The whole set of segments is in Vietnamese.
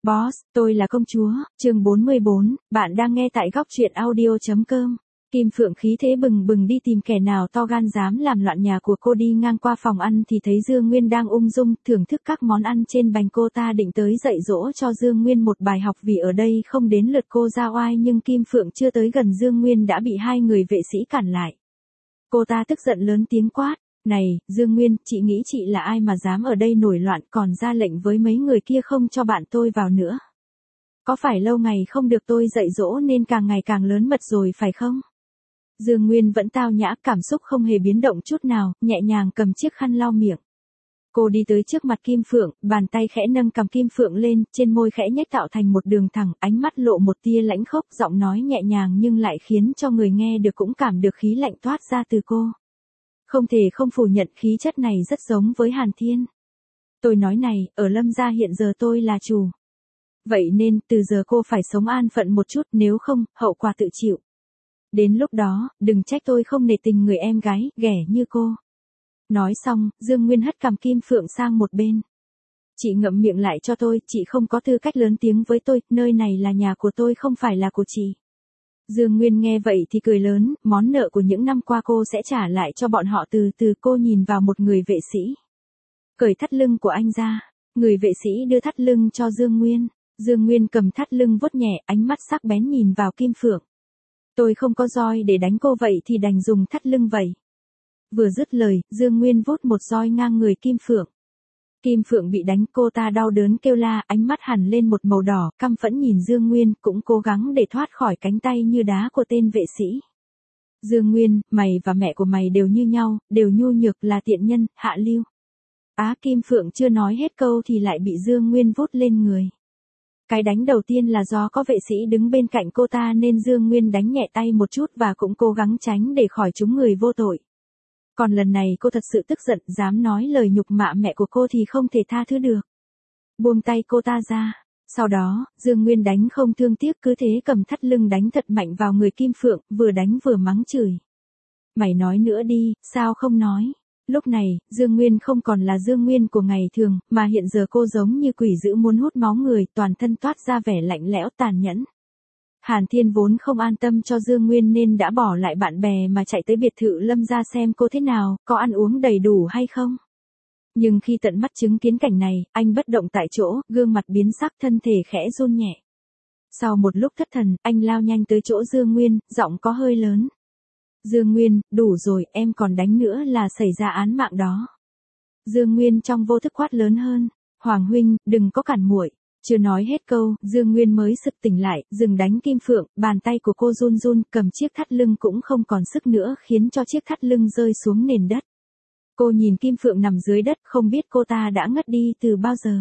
Boss, tôi là công chúa, chương 44, bạn đang nghe tại góc truyện audio.com. Kim Phượng khí thế bừng bừng đi tìm kẻ nào to gan dám làm loạn nhà của cô. Đi ngang qua phòng ăn thì thấy Dương Nguyên đang ung dung thưởng thức các món ăn trên bành. Cô ta định tới dạy dỗ cho Dương Nguyên một bài học vì ở đây không đến lượt cô ra oai, nhưng Kim Phượng chưa tới gần Dương Nguyên đã bị hai người vệ sĩ cản lại. Cô ta tức giận lớn tiếng quát. Này, Dương Nguyên, chị nghĩ chị là ai mà dám ở đây nổi loạn còn ra lệnh với mấy người kia không cho bạn tôi vào nữa? Có phải lâu ngày không được tôi dạy dỗ nên càng ngày càng lớn mật rồi phải không? Dương Nguyên vẫn tao nhã, cảm xúc không hề biến động chút nào, nhẹ nhàng cầm chiếc khăn lau miệng. Cô đi tới trước mặt Kim Phượng, bàn tay khẽ nâng cằm Kim Phượng lên, trên môi khẽ nhếch tạo thành một đường thẳng, ánh mắt lộ một tia lãnh khốc, giọng nói nhẹ nhàng nhưng lại khiến cho người nghe được cũng cảm được khí lạnh toát ra từ cô. Không thể không phủ nhận khí chất này rất giống với Hàn Thiên. Tôi nói này, ở Lâm gia hiện giờ tôi là chủ. Vậy nên, từ giờ cô phải sống an phận một chút, nếu không, hậu quả tự chịu. Đến lúc đó, đừng trách tôi không nể tình người em gái, ghẻ như cô. Nói xong, Dương Nguyên hất cằm Kim Phượng sang một bên. Chị ngậm miệng lại cho tôi, chị không có tư cách lớn tiếng với tôi, nơi này là nhà của tôi không phải là của chị. Dương Nguyên nghe vậy thì cười lớn, món nợ của những năm qua cô sẽ trả lại cho bọn họ từ từ. Cô nhìn vào một người vệ sĩ. Cởi thắt lưng của anh ra. Người vệ sĩ đưa thắt lưng cho Dương Nguyên. Dương Nguyên cầm thắt lưng vuốt nhẹ, ánh mắt sắc bén nhìn vào Kim Phượng. Tôi không có roi để đánh cô, vậy thì đành dùng thắt lưng vậy. Vừa dứt lời, Dương Nguyên vút một roi ngang người Kim Phượng. Kim Phượng bị đánh, cô ta đau đớn kêu la, ánh mắt hằn lên một màu đỏ, căm phẫn nhìn Dương Nguyên, cũng cố gắng để thoát khỏi cánh tay như đá của tên vệ sĩ. Dương Nguyên, mày và mẹ của mày đều như nhau, đều nhu nhược, là tiện nhân, hạ lưu. Kim Phượng chưa nói hết câu thì lại bị Dương Nguyên vút lên người. Cái đánh đầu tiên là do có vệ sĩ đứng bên cạnh cô ta nên Dương Nguyên đánh nhẹ tay một chút và cũng cố gắng tránh để khỏi trúng người vô tội. Còn lần này cô thật sự tức giận, dám nói lời nhục mạ mẹ của cô thì không thể tha thứ được. Buông tay cô ta ra. Sau đó, Dương Nguyên đánh không thương tiếc, cứ thế cầm thắt lưng đánh thật mạnh vào người Kim Phượng, vừa đánh vừa mắng chửi. Mày nói nữa đi, sao không nói? Lúc này, Dương Nguyên không còn là Dương Nguyên của ngày thường, mà hiện giờ cô giống như quỷ dữ muốn hút máu người, toàn thân toát ra vẻ lạnh lẽo tàn nhẫn. Hàn Thiên vốn không an tâm cho Dương Nguyên nên đã bỏ lại bạn bè mà chạy tới biệt thự Lâm gia xem cô thế nào, có ăn uống đầy đủ hay không. Nhưng khi tận mắt chứng kiến cảnh này, anh bất động tại chỗ, gương mặt biến sắc, thân thể khẽ run nhẹ. Sau một lúc thất thần, anh lao nhanh tới chỗ Dương Nguyên, giọng có hơi lớn. Dương Nguyên, đủ rồi, em còn đánh nữa là xảy ra án mạng đó. Dương Nguyên trong vô thức quát lớn hơn. Hoàng huynh, đừng có cản muội. Chưa nói hết câu, Dương Nguyên mới sực tỉnh lại, dừng đánh Kim Phượng, bàn tay của cô run run, cầm chiếc thắt lưng cũng không còn sức nữa, khiến cho chiếc thắt lưng rơi xuống nền đất. Cô nhìn Kim Phượng nằm dưới đất, không biết cô ta đã ngất đi từ bao giờ.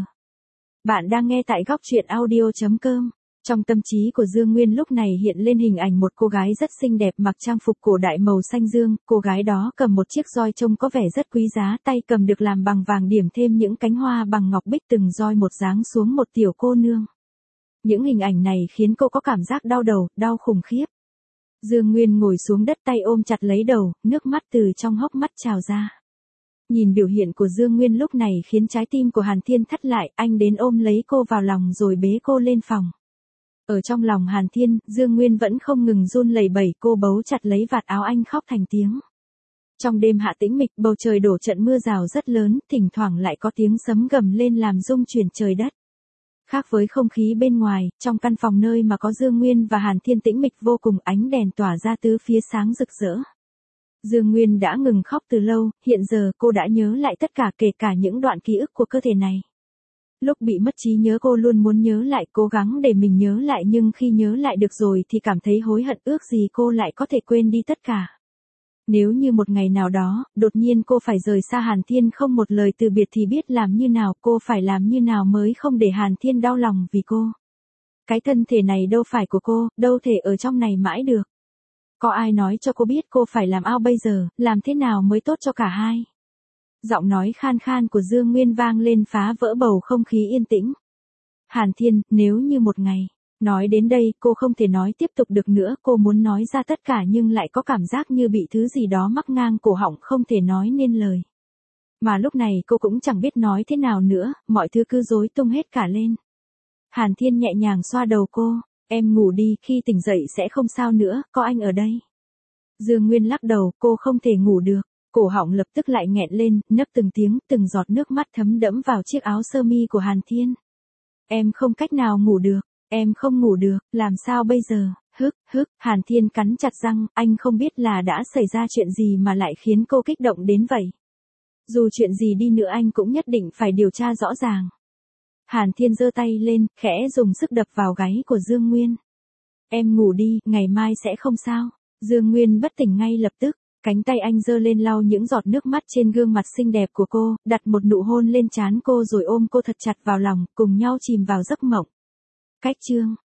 Bạn đang nghe tại góc truyện audio.com. Trong tâm trí của Dương Nguyên lúc này hiện lên hình ảnh một cô gái rất xinh đẹp mặc trang phục cổ đại màu xanh dương, cô gái đó cầm một chiếc roi trông có vẻ rất quý giá, tay cầm được làm bằng vàng điểm thêm những cánh hoa bằng ngọc bích, từng roi một giáng xuống một tiểu cô nương. Những hình ảnh này khiến cô có cảm giác đau đầu, đau khủng khiếp. Dương Nguyên ngồi xuống đất, tay ôm chặt lấy đầu, nước mắt từ trong hốc mắt trào ra. Nhìn biểu hiện của Dương Nguyên lúc này khiến trái tim của Hàn Thiên thắt lại, anh đến ôm lấy cô vào lòng rồi bế cô lên phòng. Ở trong lòng Hàn Thiên, Dương Nguyên vẫn không ngừng run lẩy bẩy, cô bấu chặt lấy vạt áo anh khóc thành tiếng. Trong đêm hạ tĩnh mịch, bầu trời đổ trận mưa rào rất lớn, thỉnh thoảng lại có tiếng sấm gầm lên làm rung chuyển trời đất. Khác với không khí bên ngoài, trong căn phòng nơi mà có Dương Nguyên và Hàn Thiên tĩnh mịch vô cùng, ánh đèn tỏa ra tứ phía sáng rực rỡ. Dương Nguyên đã ngừng khóc từ lâu, hiện giờ cô đã nhớ lại tất cả, kể cả những đoạn ký ức của cơ thể này. Lúc bị mất trí nhớ cô luôn muốn nhớ lại, cố gắng để mình nhớ lại, nhưng khi nhớ lại được rồi thì cảm thấy hối hận, ước gì cô lại có thể quên đi tất cả. Nếu như một ngày nào đó, đột nhiên cô phải rời xa Hàn Thiên không một lời từ biệt thì biết làm như nào, cô phải làm như nào mới không để Hàn Thiên đau lòng vì cô. Cái thân thể này đâu phải của cô, đâu thể ở trong này mãi được. Có ai nói cho cô biết cô phải làm ao bây giờ, làm thế nào mới tốt cho cả hai? Giọng nói khan khan của Dương Nguyên vang lên phá vỡ bầu không khí yên tĩnh. Hàn Thiên, nếu như một ngày. Nói đến đây, cô không thể nói tiếp tục được nữa, cô muốn nói ra tất cả nhưng lại có cảm giác như bị thứ gì đó mắc ngang cổ họng, không thể nói nên lời. Mà lúc này cô cũng chẳng biết nói thế nào nữa, mọi thứ cứ rối tung hết cả lên. Hàn Thiên nhẹ nhàng xoa đầu cô, em ngủ đi, khi tỉnh dậy sẽ không sao nữa, có anh ở đây. Dương Nguyên lắc đầu, cô không thể ngủ được, cổ họng lập tức lại nghẹn lên, nấc từng tiếng, từng giọt nước mắt thấm đẫm vào chiếc áo sơ mi của Hàn Thiên. Em không cách nào ngủ được, em không ngủ được, làm sao bây giờ, Hàn Thiên cắn chặt răng, anh không biết là đã xảy ra chuyện gì mà lại khiến cô kích động đến vậy. Dù chuyện gì đi nữa anh cũng nhất định phải điều tra rõ ràng. Hàn Thiên giơ tay lên, khẽ dùng sức đập vào gáy của Dương Nguyên. Em ngủ đi, ngày mai sẽ không sao. Dương Nguyên bất tỉnh ngay lập tức, cánh tay anh giơ lên lau những giọt nước mắt trên gương mặt xinh đẹp của cô, đặt một nụ hôn lên trán cô rồi ôm cô thật chặt vào lòng, cùng nhau chìm vào giấc mộng. Cách chương